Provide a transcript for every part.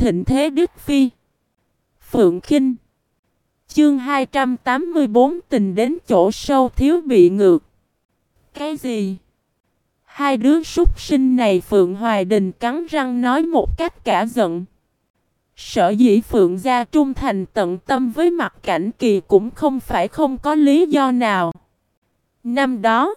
thịnh thế Đức Phi. Phượng Khinh. Chương 284 tình đến chỗ sâu thiếu bị ngược. Cái gì? Hai đứa súc sinh này, Phượng Hoài Đình cắn răng nói một cách cả giận. Sở dĩ Phượng gia trung thành tận tâm với Mặc Cảnh Kỳ cũng không phải không có lý do nào. Năm đó,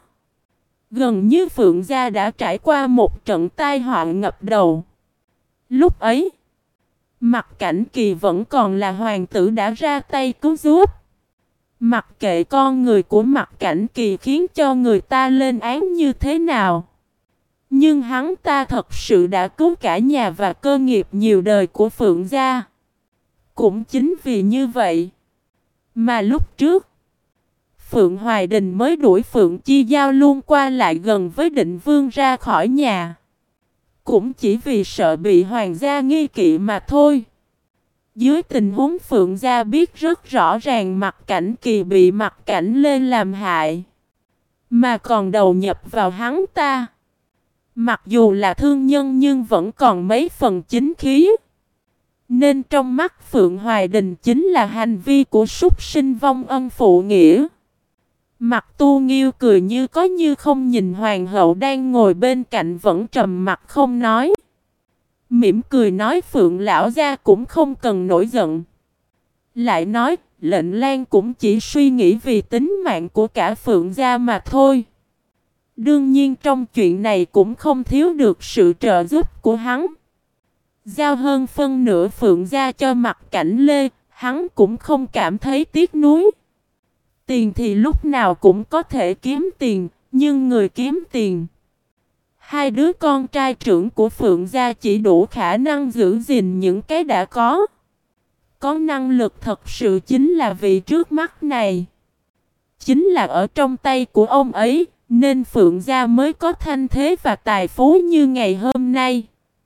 gần như Phượng gia đã trải qua một trận tai họa ngập đầu. Lúc ấy, Mặc Cảnh Kỳ vẫn còn là hoàng tử đã ra tay cứu giúp. Mặc kệ con người của Mặc Cảnh Kỳ khiến cho người ta lên án như thế nào, nhưng hắn ta thật sự đã cứu cả nhà và cơ nghiệp nhiều đời của Phượng gia. Cũng chính vì như vậy mà lúc trước Phượng Hoài Đình mới đuổi Phượng Chi Giao luôn qua lại gần với Định Vương ra khỏi nhà. Cũng chỉ vì sợ bị hoàng gia nghi kỵ mà thôi. Dưới tình huống Phượng gia biết rất rõ ràng Mặc Cảnh Kỳ bị Mặc Cảnh Lê làm hại, mà còn đầu nhập vào hắn ta. Mặc dù là thương nhân nhưng vẫn còn mấy phần chính khí. Nên trong mắt Phượng Hoài Đình chính là hành vi của súc sinh vong ân phụ nghĩa. Mặc Tu Nghiêu cười như có như không nhìn hoàng hậu đang ngồi bên cạnh vẫn trầm mặt không nói. Mỉm cười nói Phượng lão gia cũng không cần nổi giận. Lại nói lệnh Lan cũng chỉ suy nghĩ vì tính mạng của cả Phượng gia mà thôi. Đương nhiên trong chuyện này cũng không thiếu được sự trợ giúp của hắn. Giao hơn phân nửa Phượng gia cho Mặc Cảnh Lê, hắn cũng không cảm thấy tiếc nuối. Tiền thì lúc nào cũng có thể kiếm tiền, nhưng người kiếm tiền. Hai đứa con trai trưởng của Phượng gia chỉ đủ khả năng giữ gìn những cái đã có. Có năng lực thật sự chính là vị trước mắt này. Chính là ở trong tay của ông ấy, nên Phượng gia mới có thanh thế và tài phú như ngày hôm nay.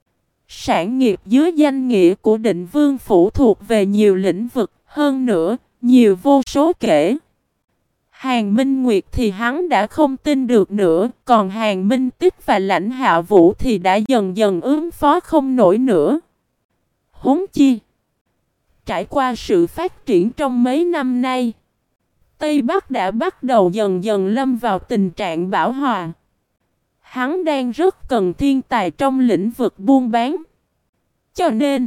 Sản nghiệp dưới danh nghĩa của Định Vương phủ thuộc về nhiều lĩnh vực, hơn nữa, nhiều vô số kể. Hàn Minh Nguyệt thì hắn đã không tin được nữa, còn Hàn Minh Tích và Lãnh Hạ Vũ thì đã dần dần ứng phó không nổi nữa. Huống chi, trải qua sự phát triển trong mấy năm nay, Tây Bắc đã bắt đầu dần dần lâm vào tình trạng bão hòa. Hắn đang rất cần thiên tài trong lĩnh vực buôn bán. Cho nên,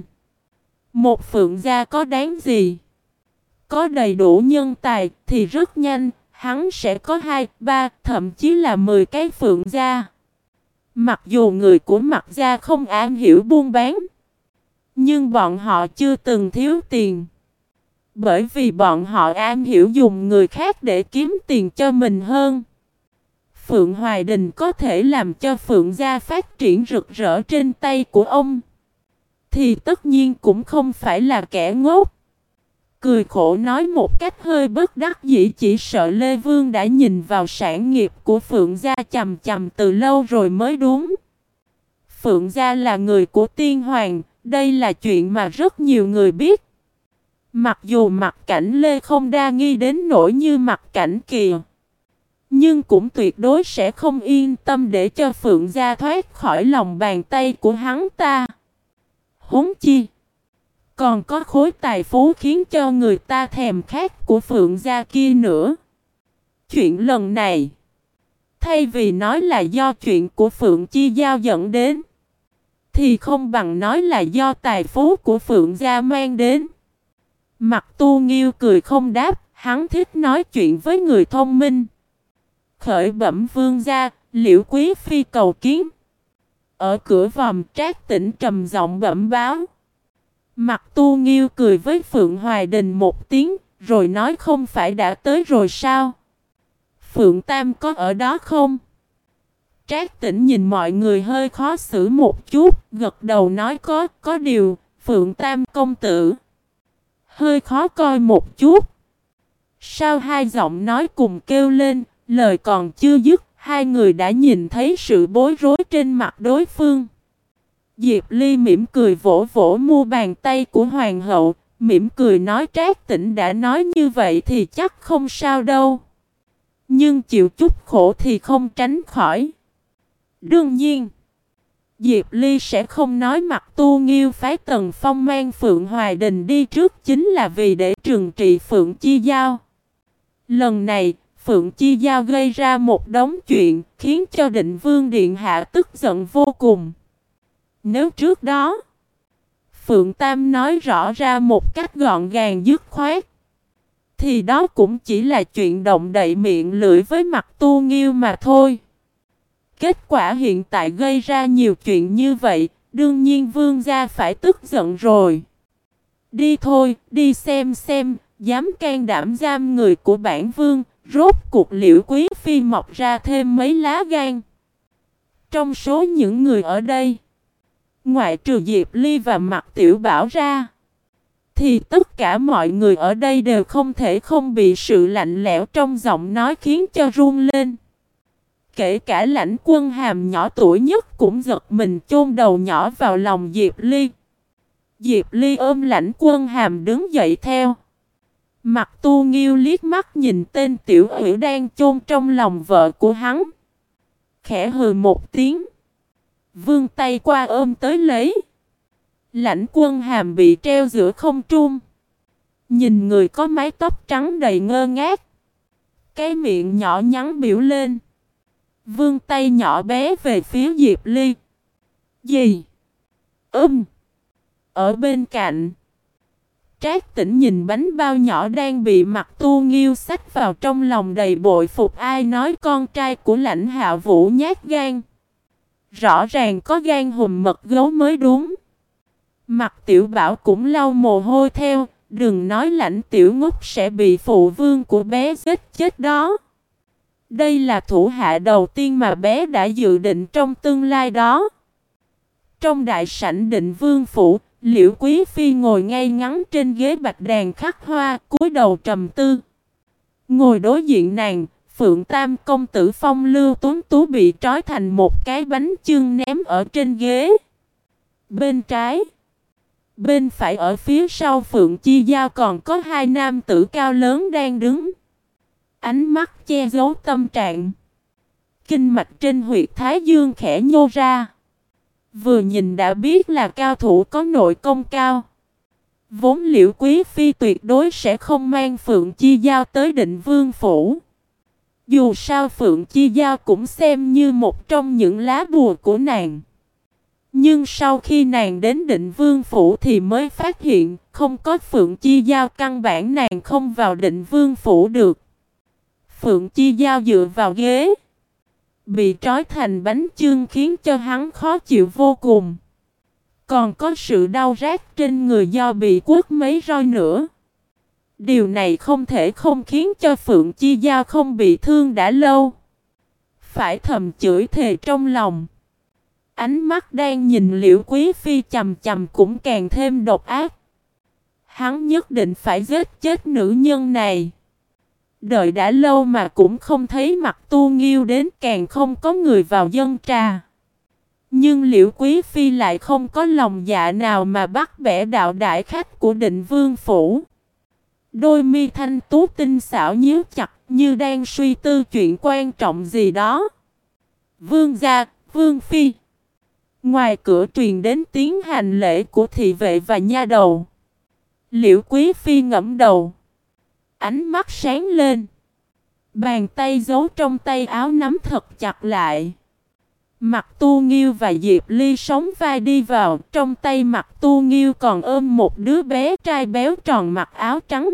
một Phượng gia có đáng gì? Có đầy đủ nhân tài thì rất nhanh, hắn sẽ có 2, 3, thậm chí là 10 cái Phượng gia. Mặc dù người của Mặc gia không am hiểu buôn bán, nhưng bọn họ chưa từng thiếu tiền. Bởi vì bọn họ am hiểu dùng người khác để kiếm tiền cho mình hơn. Phượng Hoài Đình có thể làm cho Phượng gia phát triển rực rỡ trên tay của ông, thì tất nhiên cũng không phải là kẻ ngốc. Cười khổ nói một cách hơi bất đắc dĩ, chỉ sợ Lê Vương đã nhìn vào sản nghiệp của Phượng gia chằm chằm từ lâu rồi mới đúng. Phượng gia là người của tiên hoàng, đây là chuyện mà rất nhiều người biết. Mặc dù Mặc Cảnh Lê không đa nghi đến nỗi như Mặc Cảnh Kỳ, nhưng cũng tuyệt đối sẽ không yên tâm để cho Phượng gia thoát khỏi lòng bàn tay của hắn ta. Huống chi, còn có khối tài phú khiến cho người ta thèm khát của Phượng gia kia nữa. Chuyện lần này, thay vì nói là do chuyện của Phượng Chi Giao dẫn đến, thì không bằng nói là do tài phú của Phượng gia mang đến. Mặc Tu Nghiêu cười không đáp, hắn thích nói chuyện với người thông minh. Khởi bẩm vương gia, Liễu Quý Phi cầu kiến. Ở cửa vòm Trác Tĩnh trầm giọng bẩm báo. Mặc Tu Nghiêu cười với Phượng Hoài Đình một tiếng, rồi nói không phải đã tới rồi sao? Phượng Tam có ở đó không? Trác Tĩnh nhìn mọi người hơi khó xử một chút, gật đầu nói có điều, Phượng Tam công tử hơi khó coi một chút. Sao hai giọng nói cùng kêu lên, lời còn chưa dứt, hai người đã nhìn thấy sự bối rối trên mặt đối phương. Diệp Ly mỉm cười vỗ vỗ mu bàn tay của hoàng hậu, mỉm cười nói Trác Tĩnh đã nói như vậy thì chắc không sao đâu. Nhưng chịu chút khổ thì không tránh khỏi. Đương nhiên, Diệp Ly sẽ không nói Mặc Tu Nghiêu phái Tần Phong mang Phượng Hoài Đình đi trước chính là vì để trừng trị Phượng Chi Giao. Lần này, Phượng Chi Giao gây ra một đống chuyện, khiến cho Định Vương Điện Hạ tức giận vô cùng. Nếu trước đó, Phượng Tam nói rõ ra một cách gọn gàng dứt khoát, thì đó cũng chỉ là chuyện động đậy miệng lưỡi với Mặc Tu Nghiêu mà thôi. Kết quả hiện tại gây ra nhiều chuyện như vậy, đương nhiên vương gia phải tức giận rồi. Đi thôi, đi xem, dám can đảm giam người của bản vương, rốt cuộc Liễu Quý Phi mọc ra thêm mấy lá gan. Trong số những người ở đây, ngoại trừ Diệp Ly và Mạc Tiểu Bảo ra, thì tất cả mọi người ở đây đều không thể không bị sự lạnh lẽo trong giọng nói khiến cho run lên. Kể cả Lãnh Quân Hàm nhỏ tuổi nhất cũng giật mình chôn đầu nhỏ vào lòng Diệp Ly. Diệp Ly ôm Lãnh Quân Hàm đứng dậy theo. Mặc Tu Nghiêu liếc mắt nhìn tên tiểu ủy đang chôn trong lòng vợ của hắn. Khẽ hừ một tiếng, vươn tay qua ôm tới lấy. Lãnh Quân Hàm bị treo giữa không trung, nhìn người có mái tóc trắng đầy ngơ ngác, cái miệng nhỏ nhắn biểu lên, vươn tay nhỏ bé về phía Diệp Ly. Gì? Ở bên cạnh, Trác Tĩnh nhìn bánh bao nhỏ đang bị Mặc Tu Nghiêu xách vào trong lòng đầy bội phục. Ai nói con trai của Lãnh Hạ Vũ nhát gan? Rõ ràng có gan hùm mật gấu mới đúng. Mặc Tiểu Bảo cũng lau mồ hôi theo. Đừng nói Lãnh Tiểu Ngốc sẽ bị phụ vương của bé giết chết đó. Đây là thủ hạ đầu tiên mà bé đã dự định trong tương lai đó. Trong đại sảnh Định Vương phủ, Liễu Quý Phi ngồi ngay ngắn trên ghế bạch đàn khắc hoa, cúi đầu trầm tư. Ngồi đối diện nàng, Phượng Tam công tử Phong Lưu Tuấn Tú bị trói thành một cái bánh chưng ném ở trên ghế. Bên trái, bên phải ở phía sau Phượng Chi Giao còn có hai nam tử cao lớn đang đứng. Ánh mắt che giấu tâm trạng. Kinh mạch trên huyệt thái dương khẽ nhô ra. Vừa nhìn đã biết là cao thủ có nội công cao. Vốn Liễu Quý Phi tuyệt đối sẽ không mang Phượng Chi Giao tới Định Vương phủ. Dù sao Phượng Chi Giao cũng xem như một trong những lá bùa của nàng. Nhưng sau khi nàng đến Định Vương phủ thì mới phát hiện không có Phượng Chi Giao căn bản nàng không vào Định Vương phủ được. Phượng Chi Giao dựa vào ghế, bị trói thành bánh chưng khiến cho hắn khó chịu vô cùng. Còn có sự đau rát trên người do bị quất mấy roi nữa. Điều này không thể không khiến cho Phượng Chi Giao không bị thương đã lâu. Phải thầm chửi thề trong lòng. Ánh mắt đang nhìn Liễu Quý Phi chằm chằm cũng càng thêm độc ác. Hắn nhất định phải giết chết nữ nhân này. Đợi đã lâu mà cũng không thấy Mặc Tu Nghiêu đến, càng không có người vào dâng trà. Nhưng Liễu Quý Phi lại không có lòng dạ nào mà bắt bẻ đạo đại khách của Định Vương phủ. Đôi mi thanh tú tinh xảo nhíu chặt như đang suy tư chuyện quan trọng gì đó. Vương gia, Vương Phi. Ngoài cửa truyền đến tiếng hành lễ của thị vệ và nha đầu. Liễu Quý Phi ngẫm đầu, ánh mắt sáng lên. Bàn tay giấu trong tay áo nắm thật chặt lại. Mặc Tu Nghiêu và Diệp Ly sóng vai đi vào. Trong tay Mặc Tu Nghiêu còn ôm một đứa bé trai béo tròn mặc áo trắng.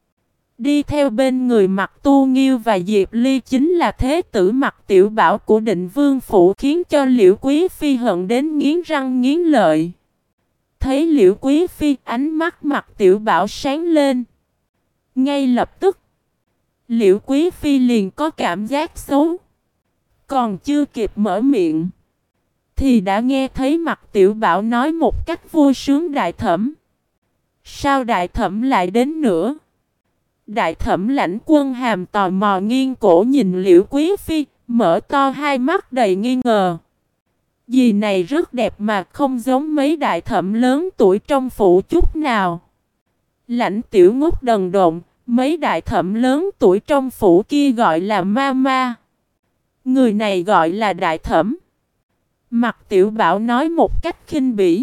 Đi theo bên người Mặc Tu Nghiêu và Diệp Ly chính là thế tử Mặc Tiểu Bảo của Định Vương phủ, khiến cho Liễu Quý Phi hận đến nghiến răng nghiến lợi. Thấy Liễu Quý Phi, ánh mắt Mặc Tiểu Bảo sáng lên. Ngay lập tức, Liễu Quý Phi liền có cảm giác xấu. Còn chưa kịp mở miệng, thì đã nghe thấy Mặc Tiểu Bảo nói một cách vui sướng: Đại thẩm. Sao đại thẩm lại đến nữa? Đại thẩm Lãnh Quân Hàm tò mò nghiêng cổ nhìn Liễu Quý Phi, mở to hai mắt đầy nghi ngờ. Dì này rất đẹp mà không giống mấy đại thẩm lớn tuổi trong phủ chút nào. Lãnh Tiểu Ngốc đần độn, mấy đại thẩm lớn tuổi trong phủ kia gọi là mama. Người này gọi là đại thẩm. Mặt Tiểu Bảo nói một cách khinh bỉ.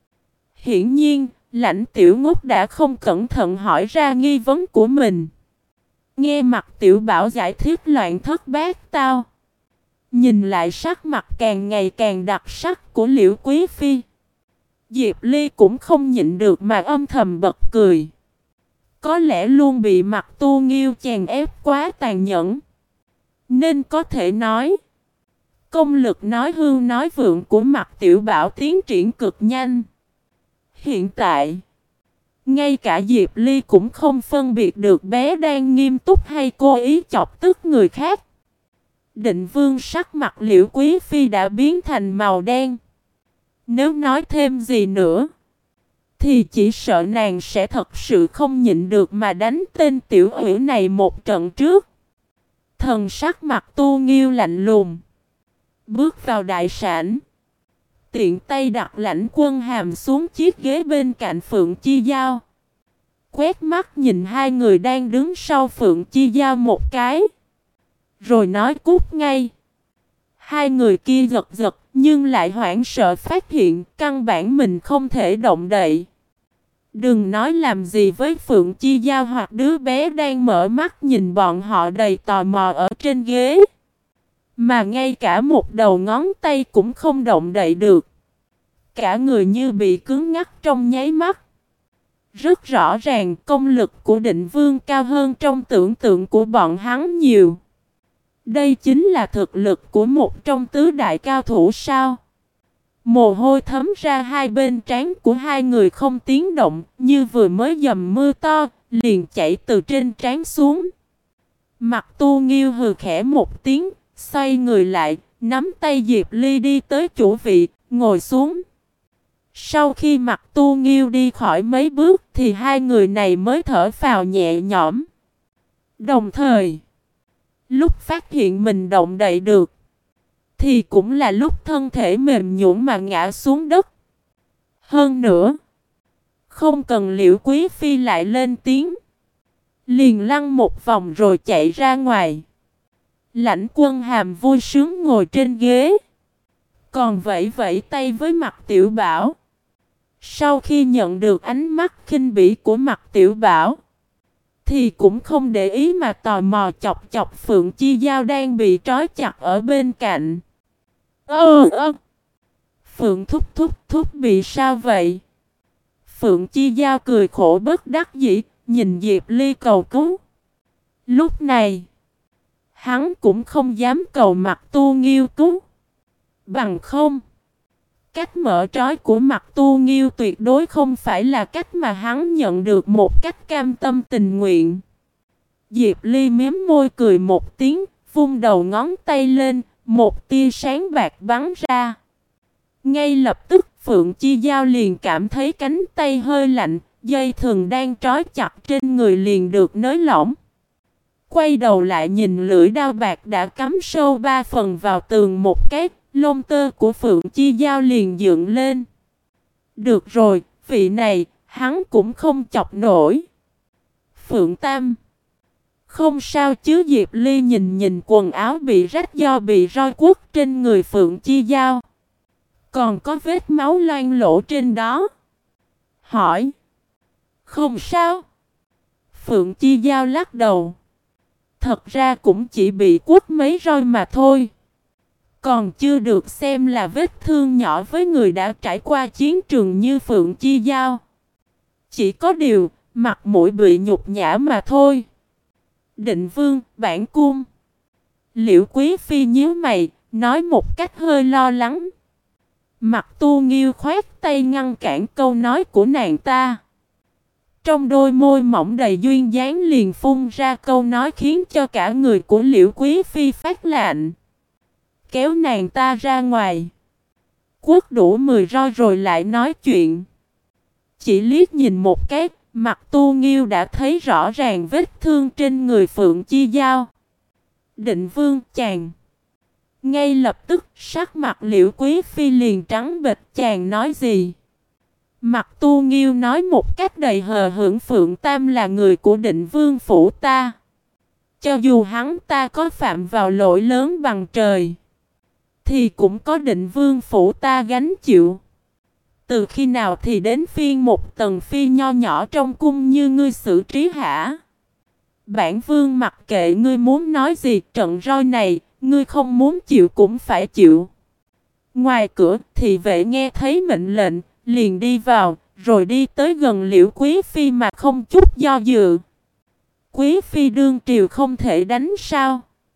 Hiển nhiên, Lãnh Tiểu Ngốc đã không cẩn thận hỏi ra nghi vấn của mình. Nghe Mặt Tiểu Bảo giải thích loạn thất bát tao. Nhìn lại sắc mặt càng ngày càng đặc sắc của Liễu Quý Phi. Diệp Ly cũng không nhịn được mà âm thầm bật cười. Có lẽ luôn bị Mặt Tu Nghiêu chèn ép quá tàn nhẫn. Nên có thể nói, công lực nói hưu nói vượng của Mặt Tiểu Bảo tiến triển cực nhanh. Hiện tại, ngay cả Diệp Ly cũng không phân biệt được bé đang nghiêm túc hay cố ý chọc tức người khác. Định Vương sắc mặt Liễu Quý Phi đã biến thành màu đen. Nếu nói thêm gì nữa, thì chỉ sợ nàng sẽ thật sự không nhịn được mà đánh tên tiểu ủy này một trận trước. Thần sắc mặt Tu Nghiêu lạnh lùng. Bước vào đại sảnh. Tiện tay đặt Lãnh Quân Hàm xuống chiếc ghế bên cạnh Phượng Chi Giao. Quét mắt nhìn hai người đang đứng sau Phượng Chi Giao một cái. Rồi nói cút ngay. Hai người kia giật giật nhưng lại hoảng sợ phát hiện căn bản mình không thể động đậy. Đừng nói làm gì với Phượng Chi Giao hoặc đứa bé đang mở mắt nhìn bọn họ đầy tò mò ở trên ghế. Mà ngay cả một đầu ngón tay cũng không động đậy được. Cả người như bị cứng ngắc trong nháy mắt. Rất rõ ràng công lực của Định Vương cao hơn trong tưởng tượng của bọn hắn nhiều. Đây chính là thực lực của một trong tứ đại cao thủ sao. Mồ hôi thấm ra hai bên trán của hai người không tiếng động, như vừa mới dầm mưa to, liền chảy từ trên trán xuống. Mặt Tu Nghiêu hừ khẽ một tiếng, xoay người lại, nắm tay Diệp Ly đi tới chủ vị, ngồi xuống. Sau khi Mặt Tu Nghiêu đi khỏi mấy bước thì hai người này mới thở phào nhẹ nhõm. Đồng thời, lúc phát hiện mình động đậy được, thì cũng là lúc thân thể mềm nhũn mà ngã xuống đất. Hơn nữa, không cần Liễu Quý Phi lại lên tiếng, liền lăn một vòng rồi chạy ra ngoài. Lãnh Quân Hàm vui sướng ngồi trên ghế, còn vẫy vẫy tay với Mặt Tiểu Bảo. Sau khi nhận được ánh mắt khinh bỉ của Mặt Tiểu Bảo, thì cũng không để ý mà tò mò chọc chọc Phượng Chi Giao đang bị trói chặt ở bên cạnh. Phượng thúc bị sao vậy? Phượng Chi Giao cười khổ bất đắc dĩ, nhìn Diệp Ly cầu cứu. Lúc này, hắn cũng không dám cầu Mặt Tu Nghiêu cứu. Bằng không, cách mở trói của Mặt Tu Nghiêu tuyệt đối không phải là cách mà hắn nhận được một cách cam tâm tình nguyện. Diệp Ly miếm môi cười một tiếng, vung đầu ngón tay lên, một tia sáng bạc bắn ra. Ngay lập tức Phượng Chi Giao liền cảm thấy cánh tay hơi lạnh, dây thừng đang trói chặt trên người liền được nới lỏng. Quay đầu lại nhìn lưỡi đao bạc đã cắm sâu 3 phần vào tường một cái, lông tơ của Phượng Chi Giao liền dựng lên. Được rồi, vị này, hắn cũng không chọc nổi. Phượng Tam. Không sao chứ? Diệp Ly nhìn quần áo bị rách do bị roi quất trên người Phượng Chi Giao. Còn có vết máu loang lỗ trên đó. Hỏi. Không sao. Phượng Chi Giao lắc đầu. Thật ra cũng chỉ bị quất mấy roi mà thôi. Còn chưa được xem là vết thương nhỏ với người đã trải qua chiến trường như Phượng Chi Giao. Chỉ có điều, mặt mũi bị nhục nhã mà thôi. Định Vương, bản cung. Liễu Quý Phi nhíu mày, nói một cách hơi lo lắng. Mặt Tu Nghiêu khoát tay ngăn cản câu nói của nàng ta. Trong đôi môi mỏng đầy duyên dáng liền phun ra câu nói khiến cho cả người của Liễu Quý Phi phát lạnh. Kéo nàng ta ra ngoài. Quất đủ 10 roi rồi lại nói chuyện. Chỉ liếc nhìn một cái, Mặt Tu Nghiêu đã thấy rõ ràng vết thương trên người Phượng Chi Giao. Định Vương chàng. Ngay lập tức sắc mặt Liễu Quý Phi liền trắng bệch. Chàng nói gì? Mặt Tu Nghiêu nói một cách đầy hờ hững. Phượng Tam là người của Định Vương phủ ta. Cho dù hắn ta có phạm vào lỗi lớn bằng trời, thì cũng có Định Vương phủ ta gánh chịu. Từ khi nào thì đến phiên một tần phi nho nhỏ trong cung như ngươi xử trí hả? Bản vương mặc kệ ngươi muốn nói gì, trận roi này, ngươi không muốn chịu cũng phải chịu. Ngoài cửa, thị vệ nghe thấy mệnh lệnh, liền đi vào, rồi đi tới gần Liễu Quý Phi mà không chút do dự. Quý Phi đương triều không thể đánh sao?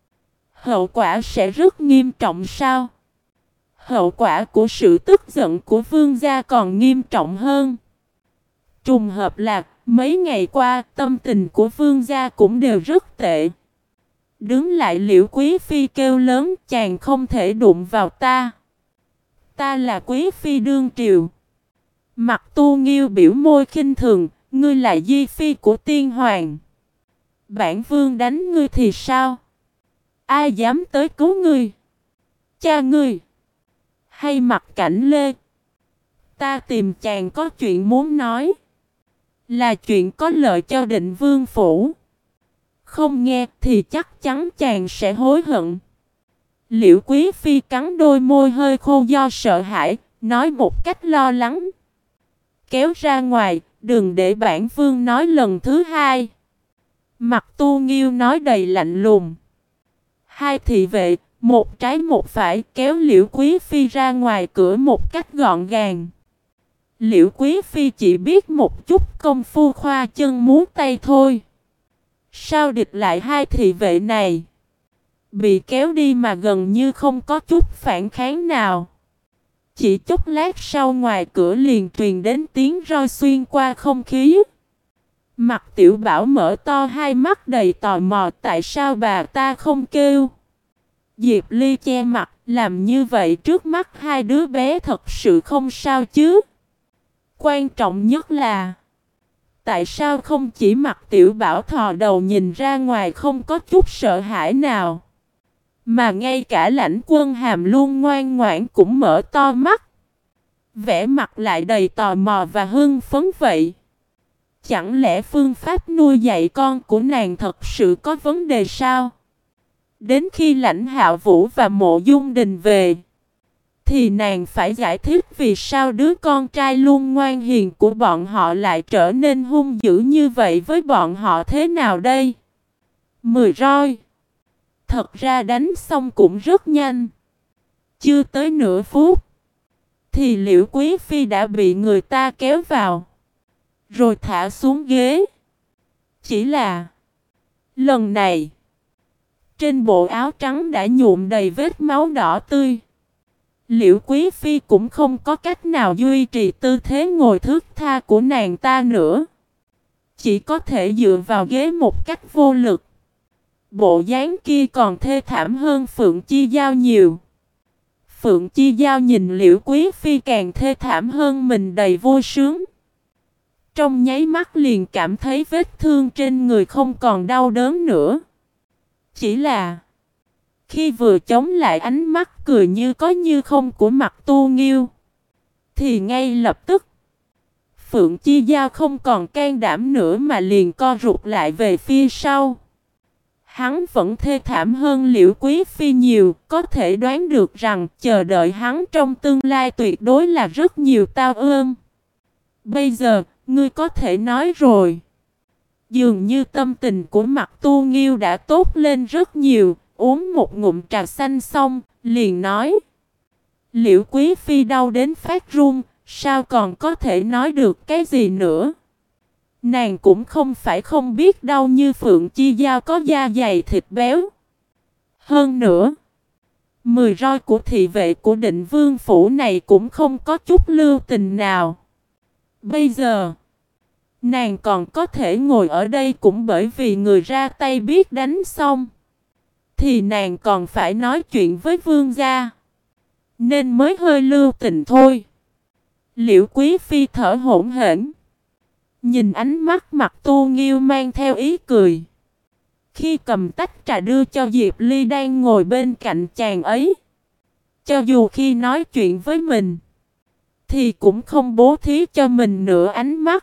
Hậu quả sẽ rất nghiêm trọng sao? Hậu quả của sự tức giận của vương gia còn nghiêm trọng hơn. Trùng hợp là mấy ngày qua tâm tình của vương gia cũng đều rất tệ. Đứng lại Liễu Quý Phi kêu lớn, chàng không thể đụng vào ta. Ta là Quý Phi đương triều. Mặt Tu Nghiêu biểu môi khinh thường, ngươi là di phi của tiên hoàng. Bản vương đánh ngươi thì sao? Ai dám tới cứu ngươi? Cha ngươi? Hay Mặt Cảnh Lê? Ta tìm chàng có chuyện muốn nói. Là chuyện có lợi cho Định Vương phủ. Không nghe thì chắc chắn chàng sẽ hối hận. Liễu Quý Phi cắn đôi môi hơi khô do sợ hãi, nói một cách lo lắng. Kéo ra ngoài, đừng để bản vương nói lần thứ hai. Mặt Tu Nghiêu nói đầy lạnh lùng. Hai thị vệ, một trái một phải, kéo Liễu Quý Phi ra ngoài cửa một cách gọn gàng. Liễu Quý Phi chỉ biết một chút công phu khoa chân múa tay thôi. Sao địch lại hai thị vệ này? Bị kéo đi mà gần như không có chút phản kháng nào. Chỉ chốc lát sau ngoài cửa liền truyền đến tiếng roi xuyên qua không khí. Mặt Tiểu Bảo mở to hai mắt đầy tò mò, tại sao bà ta không kêu? Diệp Ly che mặt, làm như vậy trước mắt hai đứa bé thật sự không sao chứ? Quan trọng nhất là tại sao không chỉ Mặt Tiểu Bảo thò đầu nhìn ra ngoài không có chút sợ hãi nào, mà ngay cả Lãnh Quân Hàm luôn ngoan ngoãn cũng mở to mắt, vẻ mặt lại đầy tò mò và hưng phấn vậy. Chẳng lẽ phương pháp nuôi dạy con của nàng thật sự có vấn đề sao? Đến khi Lãnh Hạo Vũ và Mộ Dung Đình về, thì nàng phải giải thích vì sao đứa con trai luôn ngoan hiền của bọn họ lại trở nên hung dữ như vậy với bọn họ thế nào đây? 10 roi. Thật ra đánh xong cũng rất nhanh. Chưa tới nửa phút, thì Liễu Quý Phi đã bị người ta kéo vào, rồi thả xuống ghế. Chỉ là lần này, trên bộ áo trắng đã nhuộm đầy vết máu đỏ tươi. Liễu Quý Phi cũng không có cách nào duy trì tư thế ngồi thướt tha của nàng ta nữa. Chỉ có thể dựa vào ghế một cách vô lực. Bộ dáng kia còn thê thảm hơn Phượng Chi Giao nhiều. Phượng Chi Giao nhìn Liễu Quý Phi càng thê thảm hơn mình đầy vui sướng. Trong nháy mắt liền cảm thấy vết thương trên người không còn đau đớn nữa. Chỉ là khi vừa chống lại ánh mắt cười như có như không của Mặt Tu Nghiêu, thì ngay lập tức Phượng Chi Giao không còn can đảm nữa mà liền co rụt lại về phía sau. Hắn vẫn thê thảm hơn Liễu Quý Phi nhiều, có thể đoán được rằng chờ đợi hắn trong tương lai tuyệt đối là rất nhiều tao ương. Bây giờ, ngươi có thể nói rồi. Dường như tâm tình của Mặt Tu Nghiêu đã tốt lên rất nhiều, uống một ngụm trà xanh xong, liền nói. Liễu Quý Phi đau đến phát run, sao còn có thể nói được cái gì nữa? Nàng cũng không phải không biết đau như Phượng Chi Giao có da dày thịt béo. Hơn nữa, 10 roi của thị vệ của Định Vương phủ này cũng không có chút lưu tình nào. Bây giờ, nàng còn có thể ngồi ở đây cũng bởi vì người ra tay biết đánh xong. Thì nàng còn phải nói chuyện với vương gia, nên mới hơi lưu tình thôi. Liễu Quý Phi thở hổn hển, nhìn ánh mắt Mặt Tu Nghiêu mang theo ý cười. Khi cầm tách trà đưa cho Diệp Ly đang ngồi bên cạnh chàng ấy, cho dù khi nói chuyện với mình, thì cũng không bố thí cho mình nửa ánh mắt.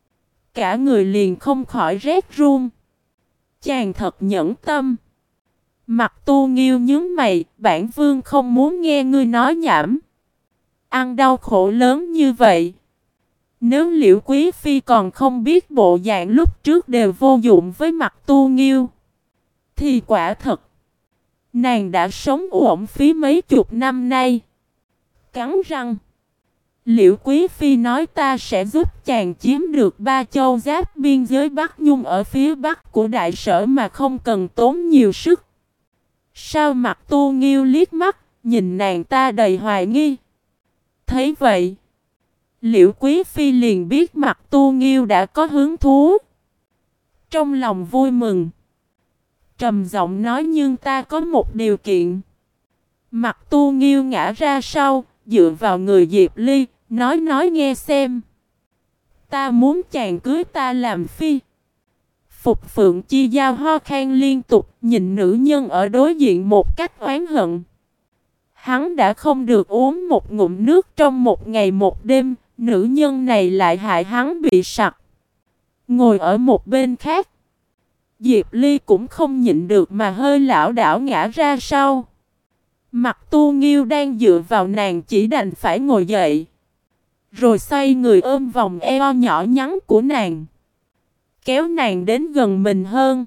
Cả người liền không khỏi rét run. Chàng thật nhẫn tâm. Mặt Tu Nghiêu nhướng mày, bản vương không muốn nghe ngươi nói nhảm. Ăn đau khổ lớn như vậy. Nếu Liễu Quý Phi còn không biết bộ dạng lúc trước đều vô dụng với Mặt Tu Nghiêu, thì quả thật, nàng đã sống uổng phí mấy chục năm nay. Cắn răng, Liễu Quý Phi nói ta sẽ giúp chàng chiếm được 3 châu giáp biên giới Bắc Nhung ở phía bắc của đại sở mà không cần tốn nhiều sức. Sao Mặt Tu Nghiêu liếc mắt, nhìn nàng ta đầy hoài nghi. Thấy vậy, Liễu Quý Phi liền biết Mặt Tu Nghiêu đã có hứng thú. Trong lòng vui mừng, trầm giọng nói nhưng ta có một điều kiện. Mặt Tu Nghiêu ngã ra sau, dựa vào người Diệp Ly, nói nghe xem. Ta muốn chàng cưới ta làm phi. Phục Phượng Chi Giao ho khan liên tục, nhìn nữ nhân ở đối diện một cách oán hận. Hắn đã không được uống một ngụm nước trong một ngày một đêm, nữ nhân này lại hại hắn bị sặc. Ngồi ở một bên khác, Diệp Ly cũng không nhịn được mà hơi lảo đảo ngã ra sau. Mặt Tu Nghiêu đang dựa vào nàng chỉ đành phải ngồi dậy, rồi xoay người ôm vòng eo nhỏ nhắn của nàng, kéo nàng đến gần mình hơn.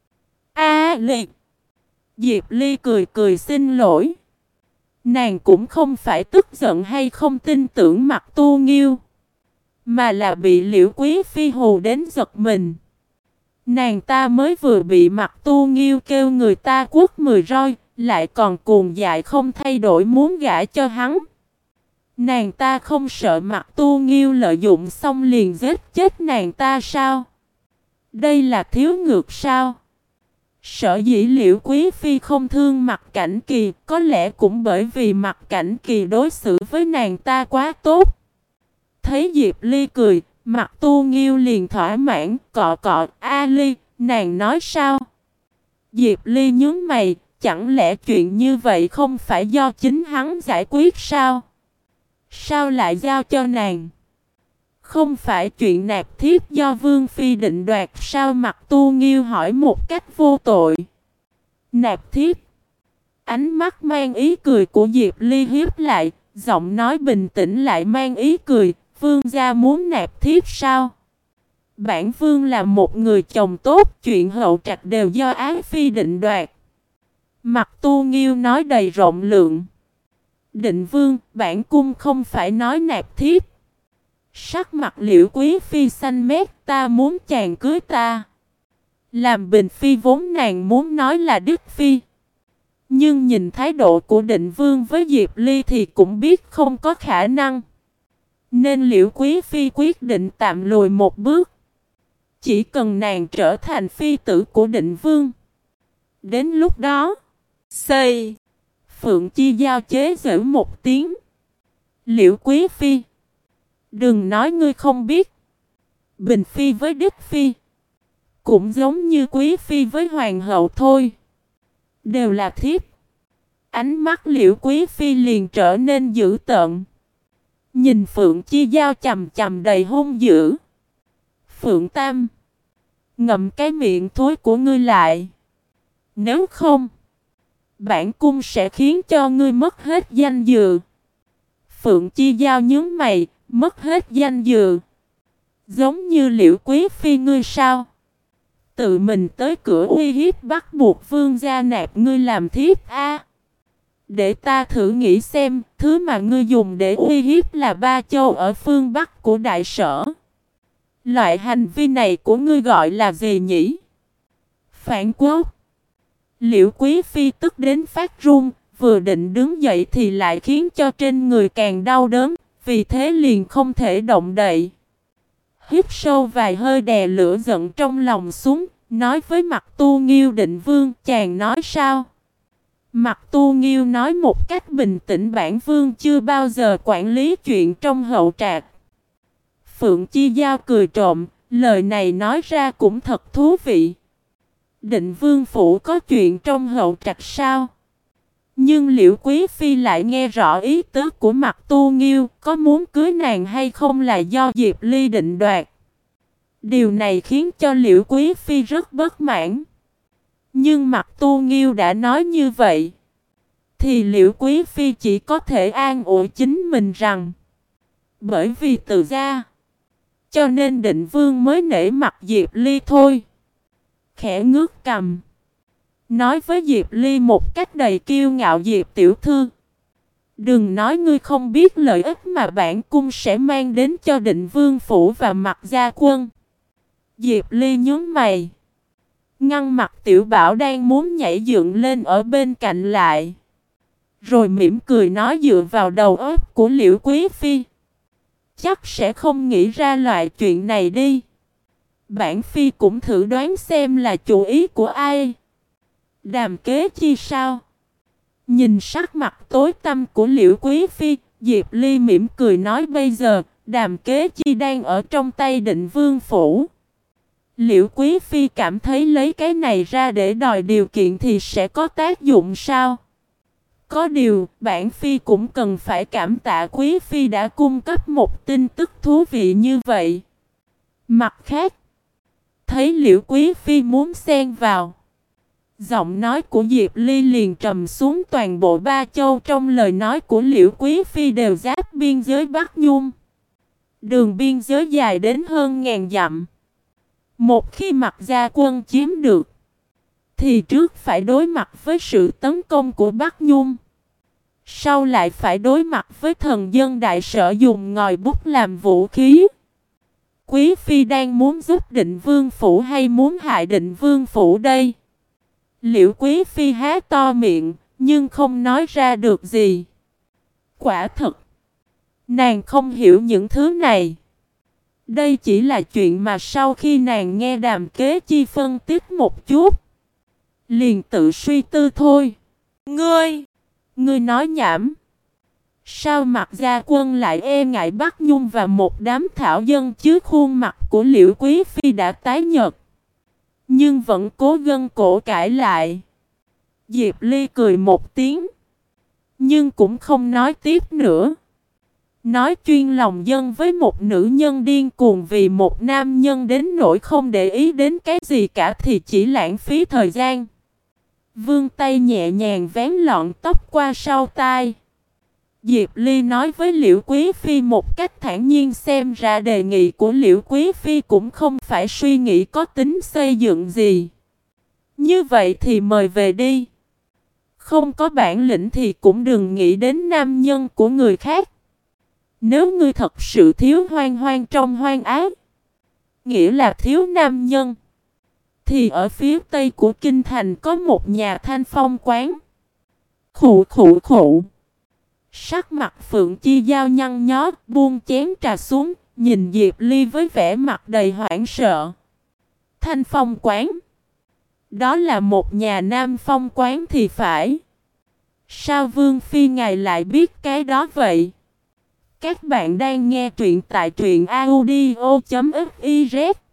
Ly! Diệp Ly cười cười xin lỗi. Nàng cũng không phải tức giận hay không tin tưởng Mặt Tu Nghiêu, mà là bị Liễu Quý Phi hù đến giật mình. Nàng ta mới vừa bị Mặt Tu Nghiêu kêu người ta quất 10 roi, lại còn cuồng dại không thay đổi muốn gả cho hắn. Nàng ta không sợ Mặt Tu Nghiêu lợi dụng xong liền giết chết nàng ta sao? Đây là thiếu ngược sao? Sở dĩ Liễu Quý Phi không thương Mặt Cảnh Kỳ, có lẽ cũng bởi vì Mặt Cảnh Kỳ đối xử với nàng ta quá tốt. Thấy Diệp Ly cười, Mặt Tu Nghiêu liền thỏa mãn, cọ cọ, Ly, nàng nói sao? Diệp Ly nhướng mày, chẳng lẽ chuyện như vậy không phải do chính hắn giải quyết sao? Sao lại giao cho nàng? Không phải chuyện nạp thiếp do Vương Phi định đoạt sao? Mặt Tu Nghiêu hỏi một cách vô tội. Nạp thiếp? Ánh mắt mang ý cười của Diệp Ly hiếp lại, giọng nói bình tĩnh lại mang ý cười. Vương gia muốn nạp thiếp sao? Bản vương là một người chồng tốt, chuyện hậu trạch đều do Ái Phi định đoạt. Mặt Tu Nghiêu nói đầy rộng lượng. Định vương, bản cung không phải nói nạp thiếp. Sắc mặt Liễu Quý Phi xanh mét, ta muốn chàng cưới ta. Làm Bình Phi vốn nàng muốn nói là Đức Phi. Nhưng nhìn thái độ của Định vương với Diệp Ly thì cũng biết không có khả năng. Nên Liễu Quý Phi quyết định tạm lùi một bước. Chỉ cần nàng trở thành phi tử của Định vương. Đến lúc đó, Phượng Chi Giao chế giễu một tiếng. Liễu Quý Phi, đừng nói ngươi không biết. Bình Phi với Đức Phi cũng giống như Quý Phi với Hoàng hậu thôi, đều là thiếp. Ánh mắt Liễu Quý Phi liền trở nên dữ tợn, nhìn Phượng Chi Giao chằm chằm đầy hung dữ. Phượng Tam, ngậm cái miệng thối của ngươi lại. Nếu không, bản cung sẽ khiến cho ngươi mất hết danh dự. Phượng Chi Giao nhướng mày, mất hết danh dự? Giống như Liễu Quý Phi ngươi sao? Tự mình tới cửa uy hiếp bắt buộc vương gia nạp ngươi làm thiếp a. Để ta thử nghĩ xem, thứ mà ngươi dùng để uy hiếp là 3 châu ở phương Bắc của đại sở. Loại hành vi này của ngươi gọi là gì nhỉ? Phản quốc. Liễu Quý Phi tức đến phát run, vừa định đứng dậy thì lại khiến cho trên người càng đau đớn, vì thế liền không thể động đậy. Hít sâu vài hơi đè lửa giận trong lòng xuống, nói với Mặt Tu Nghiêu Định vương, chàng nói sao? Mặt Tu Nghiêu nói một cách bình tĩnh, bản vương chưa bao giờ quản lý chuyện trong hậu trạc. Phượng Chi Giao cười trộm, lời này nói ra cũng thật thú vị. Định vương phủ có chuyện trong hậu trạch sao? Nhưng Liễu Quý Phi lại nghe rõ ý tứ của Mặt Tu Nghiêu, có muốn cưới nàng hay không là do Diệp Ly định đoạt. Điều này khiến cho Liễu Quý Phi rất bất mãn. Nhưng Mặc Tu Nghiêu đã nói như vậy, thì Liễu Quý Phi chỉ có thể an ủi chính mình rằng bởi vì từ gia, cho nên Định Vương mới nể mặt Diệp Ly thôi. Khẽ ngước cằm, nói với Diệp Ly một cách đầy kiêu ngạo: Diệp tiểu thư, đừng nói ngươi không biết lợi ích mà bản cung sẽ mang đến cho Định Vương phủ và Mặc gia quân. Diệp Ly nhướng mày, ngăn mặt Tiểu Bảo đang muốn nhảy dựng lên ở bên cạnh lại, rồi mỉm cười nói: dựa vào đầu óc của Liễu Quý Phi, chắc sẽ không nghĩ ra loại chuyện này đi. Bản Phi cũng thử đoán xem là chủ ý của ai. Đàm Kế Chi sao? Nhìn sắc mặt tối tăm của Liễu Quý Phi, Diệp Ly mỉm cười nói: bây giờ, Đàm Kế Chi đang ở trong tay Định Vương phủ. Liễu Quý Phi cảm thấy lấy cái này ra để đòi điều kiện thì sẽ có tác dụng sao? Có điều, bản Phi cũng cần phải cảm tạ Quý Phi đã cung cấp một tin tức thú vị như vậy. Mặt khác, thấy Liễu Quý Phi muốn xen vào, giọng nói của Diệp Ly liền trầm xuống. Toàn bộ Ba Châu trong lời nói của Liễu Quý Phi đều giáp biên giới Bắc Nhung. Đường biên giới dài đến hơn ngàn dặm. Một khi Mặc gia quân chiếm được, thì trước phải đối mặt với sự tấn công của Bắc Nhung, sau lại phải đối mặt với thần dân đại sở dùng ngòi bút làm vũ khí. Quý Phi đang muốn giúp Định Vương phủ hay muốn hại Định Vương phủ đây? Liễu Quý Phi há to miệng, nhưng không nói ra được gì. Quả thật, nàng không hiểu những thứ này. Đây chỉ là chuyện mà sau khi nàng nghe Đàm Kế Chi phân tích một chút, liền tự suy tư thôi. Ngươi nói nhảm. Sao Mặc gia quân lại e ngại Bắc Nhung và một đám thảo dân chứ? Khuôn mặt của Liễu Quý Phi đã tái nhợt, nhưng vẫn cố gân cổ cãi lại. Diệp Ly cười một tiếng, nhưng cũng không nói tiếp nữa. Nói chuyên lòng dân với một nữ nhân điên cuồng vì một nam nhân đến nỗi không để ý đến cái gì cả thì chỉ lãng phí thời gian. Vươn tay nhẹ nhàng vén lọn tóc qua sau tai. Diệp Ly nói với Liễu Quý Phi một cách thản nhiên: xem ra đề nghị của Liễu Quý Phi cũng không phải suy nghĩ có tính xây dựng gì. Như vậy thì mời về đi. Không có bản lĩnh thì cũng đừng nghĩ đến nam nhân của người khác. Nếu ngươi thật sự thiếu hoang hoang trong hoang ác, nghĩa là thiếu nam nhân, thì ở phía tây của kinh thành có một nhà Thanh Phong quán. Khụ khụ khụ. Sắc mặt Phượng Chi Giao nhăn nhó, buông chén trà xuống, nhìn Diệp Ly với vẻ mặt đầy hoảng sợ. Thanh Phong quán? Đó là một nhà Nam Phong quán thì phải. Sao Vương Phi ngài lại biết cái đó vậy? Các bạn đang nghe truyện tại truyện audio.fiz